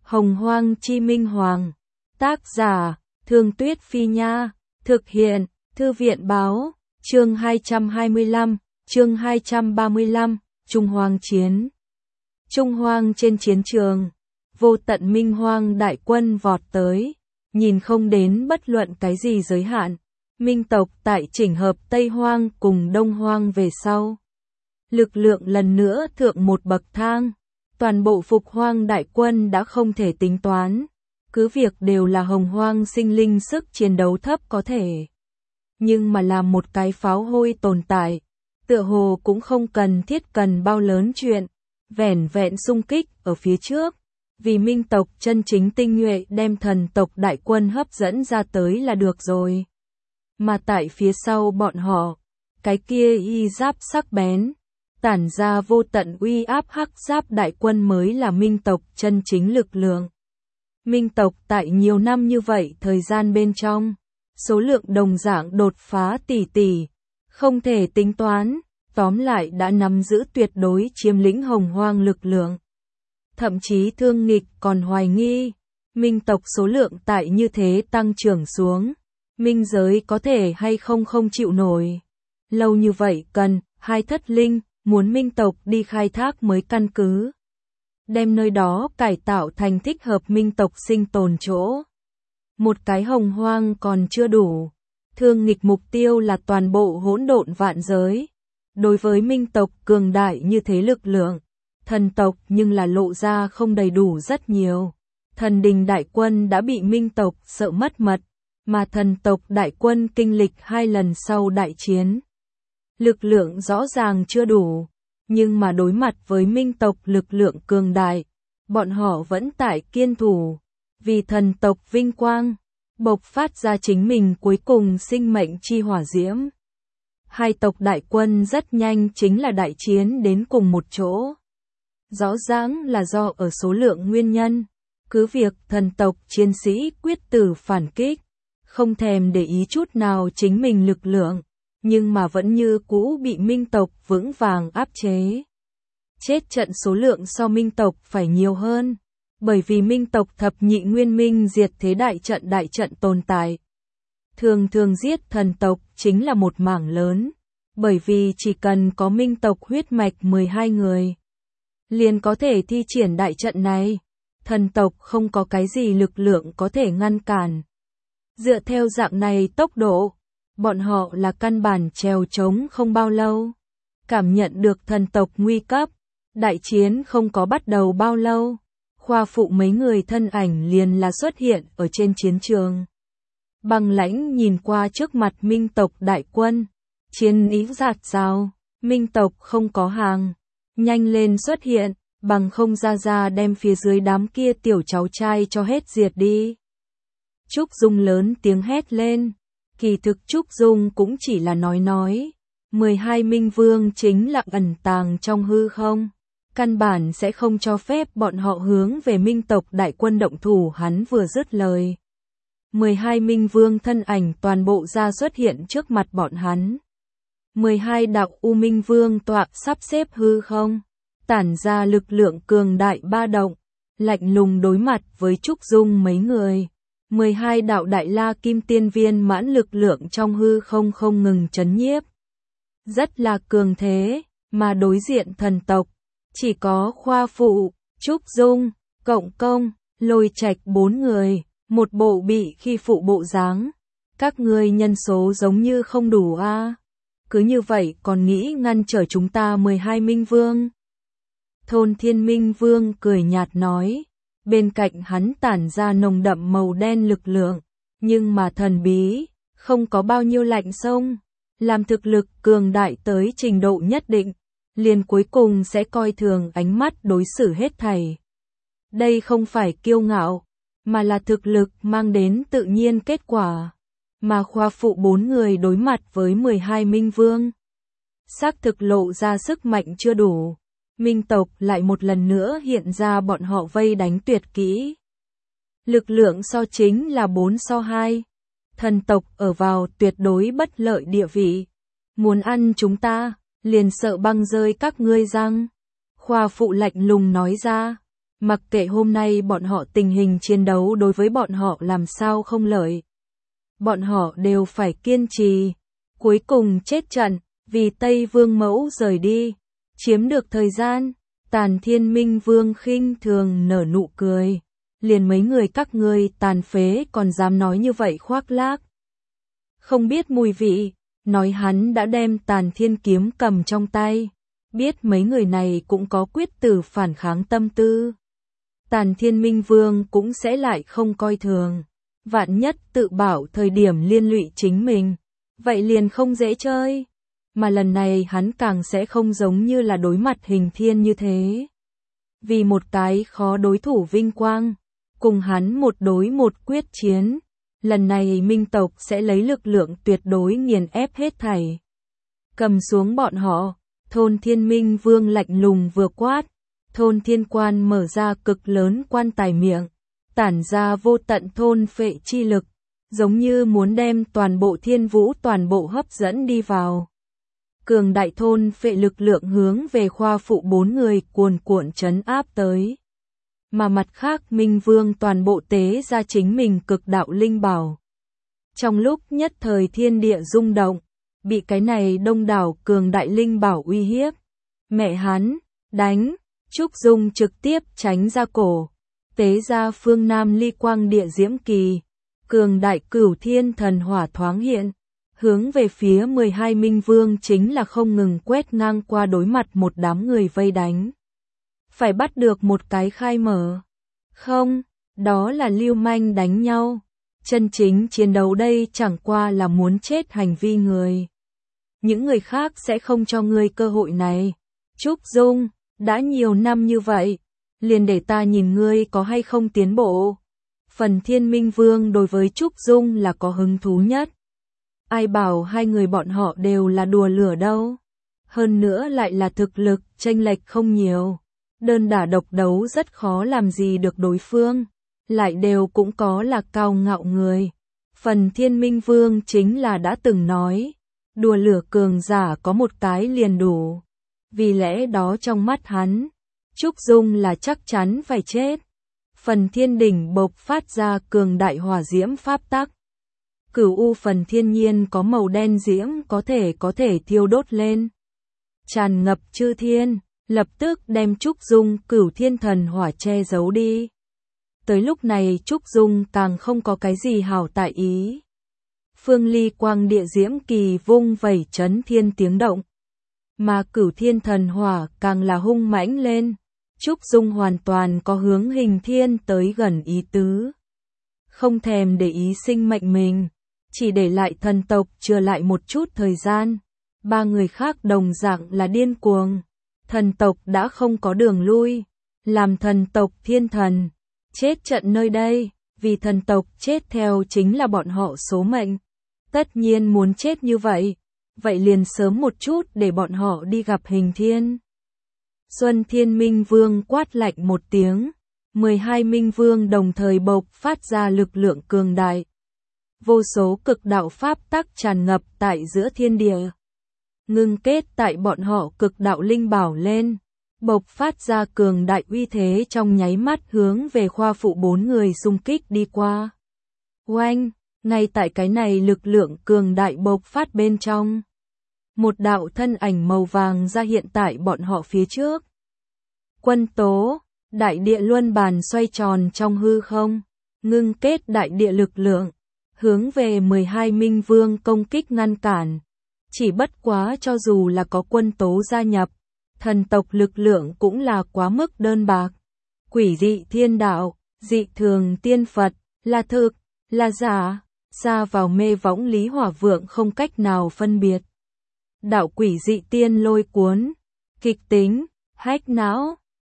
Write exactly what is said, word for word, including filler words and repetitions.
Hồng Hoang Chi Minh Hoàng. Tác giả, Thương Tuyết Phi Nha. Thực hiện, Thư viện Báo. Chương hai trăm hai mươi lăm, chương hai trăm ba mươi lăm, Trung Hoang Chiến. Trung Hoang trên chiến trường, vô tận Minh Hoang đại quân vọt tới, nhìn không đến bất luận cái gì giới hạn. Minh tộc tại chỉnh hợp Tây Hoang cùng Đông Hoang về sau. Lực lượng lần nữa thượng một bậc thang, toàn bộ Phục Hoang đại quân đã không thể tính toán, cứ việc đều là Hồng Hoang sinh linh sức chiến đấu thấp có thể. Nhưng mà là một cái pháo hôi tồn tại, tựa hồ cũng không cần thiết cần bao lớn chuyện, vẻn vẹn xung kích ở phía trước, vì Minh tộc chân chính tinh nhuệ đem thần tộc đại quân hấp dẫn ra tới là được rồi. Mà tại phía sau bọn họ, cái kia y giáp sắc bén, tản ra vô tận uy áp hắc giáp đại quân mới là Minh tộc chân chính lực lượng. Minh tộc tại nhiều năm như vậy thời gian bên trong, số lượng đồng dạng đột phá tỷ tỷ, không thể tính toán, tóm lại đã nắm giữ tuyệt đối chiếm lĩnh Hồng Hoang lực lượng. Thậm chí Thương Nghịch còn hoài nghi, Minh tộc số lượng tại như thế tăng trưởng xuống, Minh giới có thể hay không không chịu nổi. Lâu như vậy cần, hai thất linh, muốn Minh tộc đi khai thác mới căn cứ. Đem nơi đó cải tạo thành thích hợp Minh tộc sinh tồn chỗ. Một cái Hồng Hoang còn chưa đủ. Thương Nghịch mục tiêu là toàn bộ hỗn độn vạn giới. Đối với Minh tộc cường đại như thế lực lượng, thần tộc nhưng là lộ ra không đầy đủ rất nhiều. Thần đình đại quân đã bị Minh tộc sợ mất mật, mà thần tộc đại quân kinh lịch hai lần sau đại chiến. Lực lượng rõ ràng chưa đủ, nhưng mà đối mặt với Minh tộc lực lượng cường đại, bọn họ vẫn tại kiên thủ, vì thần tộc vinh quang, bộc phát ra chính mình cuối cùng sinh mệnh chi hỏa diễm. Hai tộc đại quân rất nhanh chính là đại chiến đến cùng một chỗ. Rõ ràng là do ở số lượng nguyên nhân, cứ việc thần tộc chiến sĩ quyết tử phản kích, không thèm để ý chút nào chính mình lực lượng, nhưng mà vẫn như cũ bị Minh tộc vững vàng áp chế. Chết trận số lượng so Minh tộc phải nhiều hơn, bởi vì Minh tộc thập nhị nguyên minh diệt thế đại trận đại trận tồn tại. Thường thường giết thần tộc chính là một mảng lớn, bởi vì chỉ cần có Minh tộc huyết mạch mười hai người, liền có thể thi triển đại trận này, thần tộc không có cái gì lực lượng có thể ngăn cản. Dựa theo dạng này tốc độ, bọn họ là căn bản trèo trống không bao lâu. Cảm nhận được thần tộc nguy cấp, đại chiến không có bắt đầu bao lâu, Khoa Phụ mấy người thân ảnh liền là xuất hiện ở trên chiến trường. Băng Lãnh nhìn qua trước mặt Minh tộc đại quân, chiến ý giạt rào, Minh tộc không có hàng, nhanh lên xuất hiện, bằng không ra ra đem phía dưới đám kia tiểu cháu trai cho hết diệt đi. Trúc Dung lớn tiếng hét lên, kỳ thực Trúc Dung cũng chỉ là nói nói, mười hai Minh Vương chính là ẩn tàng trong hư không, căn bản sẽ không cho phép bọn họ hướng về Minh tộc đại quân động thủ. Hắn vừa dứt lời, mười hai Minh Vương thân ảnh toàn bộ ra xuất hiện trước mặt bọn hắn. mười hai đạo U Minh Vương tọa sắp xếp hư không, tản ra lực lượng cường đại ba động, lạnh lùng đối mặt với Trúc Dung mấy người. mười hai đạo đại la kim tiên viên mãn lực lượng trong hư không không ngừng chấn nhiếp. Rất là cường thế, mà đối diện thần tộc, chỉ có Khoa Phụ, Trúc Dung, Cộng Công, Lôi Trạch bốn người, một bộ bị khi phụ bộ dáng. Các ngươi nhân số giống như không đủ a, à? Cứ như vậy còn nghĩ ngăn trở chúng ta mười hai Minh Vương. Thôn Thiên Minh Vương cười nhạt nói. Bên cạnh hắn tản ra nồng đậm màu đen lực lượng, nhưng mà thần bí, không có bao nhiêu lạnh sông, làm thực lực cường đại tới trình độ nhất định, liền cuối cùng sẽ coi thường ánh mắt đối xử hết thảy. Đây không phải kiêu ngạo, mà là thực lực mang đến tự nhiên kết quả, mà Khoa Phụ bốn người đối mặt với mười hai Minh Vương. Xác thực lộ ra sức mạnh chưa đủ. Minh tộc lại một lần nữa hiện ra bọn họ vây đánh tuyệt kỹ. Lực lượng so chính là bốn so hai. Thần tộc ở vào tuyệt đối bất lợi địa vị. Muốn ăn chúng ta, liền sợ băng rơi các ngươi răng. Khoa Phụ lạnh lùng nói ra. Mặc kệ hôm nay bọn họ tình hình chiến đấu đối với bọn họ làm sao không lợi. Bọn họ đều phải kiên trì. Cuối cùng chết trận, vì Tây Vương Mẫu rời đi. Chiếm được thời gian, Tàn Thiên Minh Vương khinh thường nở nụ cười. Liền mấy người các ngươi tàn phế còn dám nói như vậy khoác lác. Không biết mùi vị, nói hắn đã đem Tàn Thiên kiếm cầm trong tay. Biết mấy người này cũng có quyết tử phản kháng tâm tư. Tàn Thiên Minh Vương cũng sẽ lại không coi thường. Vạn nhất tự bảo thời điểm liên lụy chính mình. Vậy liền không dễ chơi. Mà lần này hắn càng sẽ không giống như là đối mặt Hình Thiên như thế. Vì một cái khó đối thủ vinh quang. Cùng hắn một đối một quyết chiến. Lần này Minh tộc sẽ lấy lực lượng tuyệt đối nghiền ép hết thảy. Cầm xuống bọn họ. Thôn Thiên Minh Vương lạnh lùng vừa quát. Thôn Thiên Quan mở ra cực lớn quan tài miệng. Tản ra vô tận thôn phệ chi lực. Giống như muốn đem toàn bộ thiên vũ toàn bộ hấp dẫn đi vào. Cường đại thôn phệ lực lượng hướng về khoa phụ bốn người cuồn cuộn trấn áp tới. Mà mặt khác Minh Vương toàn bộ tế ra chính mình cực đạo linh bảo. Trong lúc nhất thời thiên địa rung động, bị cái này đông đảo cường đại linh bảo uy hiếp. Mẹ hắn, đánh, Trúc Dung trực tiếp tránh ra cổ, tế ra phương Nam ly quang địa diễm kỳ. Cường đại cửu thiên thần hỏa thoáng hiện, hướng về phía mười hai Minh Vương chính là không ngừng quét ngang qua đối mặt một đám người vây đánh. Phải bắt được một cái khai mở. Không, đó là lưu manh đánh nhau. Chân chính chiến đấu đây chẳng qua là muốn chết hành vi người. Những người khác sẽ không cho ngươi cơ hội này. Trúc Dung, đã nhiều năm như vậy, liền để ta nhìn ngươi có hay không tiến bộ. Phần Thiên Minh Vương đối với Trúc Dung là có hứng thú nhất. Ai bảo hai người bọn họ đều là đùa lửa đâu. Hơn nữa lại là thực lực chênh lệch không nhiều. Đơn đả độc đấu rất khó làm gì được đối phương. Lại đều cũng có là cao ngạo người. Phần Thiên Minh Vương chính là đã từng nói. Đùa lửa cường giả có một cái liền đủ. Vì lẽ đó trong mắt hắn, Trúc Dung là chắc chắn phải chết. Phần thiên đỉnh bộc phát ra cường đại hỏa diễm pháp tắc. Cửu u phần thiên nhiên có màu đen diễm có thể có thể thiêu đốt lên. Tràn ngập chư thiên, lập tức đem Trúc Dung cửu thiên thần hỏa che giấu đi. Tới lúc này Trúc Dung càng không có cái gì hảo tại ý. Phương ly quang địa diễm kỳ vung vẩy chấn thiên tiếng động. Mà cửu thiên thần hỏa càng là hung mãnh lên. Trúc Dung hoàn toàn có hướng Hình Thiên tới gần ý tứ. Không thèm để ý sinh mệnh mình. Chỉ để lại thần tộc chừa lại một chút thời gian. Ba người khác đồng dạng là điên cuồng. Thần tộc đã không có đường lui. Làm thần tộc thiên thần. Chết trận nơi đây. Vì thần tộc chết theo chính là bọn họ số mệnh. Tất nhiên muốn chết như vậy. Vậy liền sớm một chút để bọn họ đi gặp Hình Thiên. Xuân Thiên Minh Vương quát lạnh một tiếng. mười hai Minh Vương đồng thời bộc phát ra lực lượng cường đại. Vô số cực đạo pháp tắc tràn ngập tại giữa thiên địa. Ngưng kết tại bọn họ cực đạo linh bảo lên. Bộc phát ra cường đại uy thế trong nháy mắt hướng về khoa phụ bốn người xung kích đi qua. Oanh, ngay tại cái này lực lượng cường đại bộc phát bên trong. Một đạo thân ảnh màu vàng ra hiện tại bọn họ phía trước. Quân tố, đại địa luân bàn xoay tròn trong hư không, ngưng kết đại địa lực lượng, hướng về mười hai Minh Vương công kích ngăn cản. Chỉ bất quá cho dù là có quân tố gia nhập, thần tộc lực lượng cũng là quá mức đơn bạc. Quỷ dị thiên đạo, dị thường tiên Phật, là thực, là giả, xa vào mê võng Lý Hỏa Vượng không cách nào phân biệt. Đạo quỷ dị tiên lôi cuốn, kịch tính, hách não,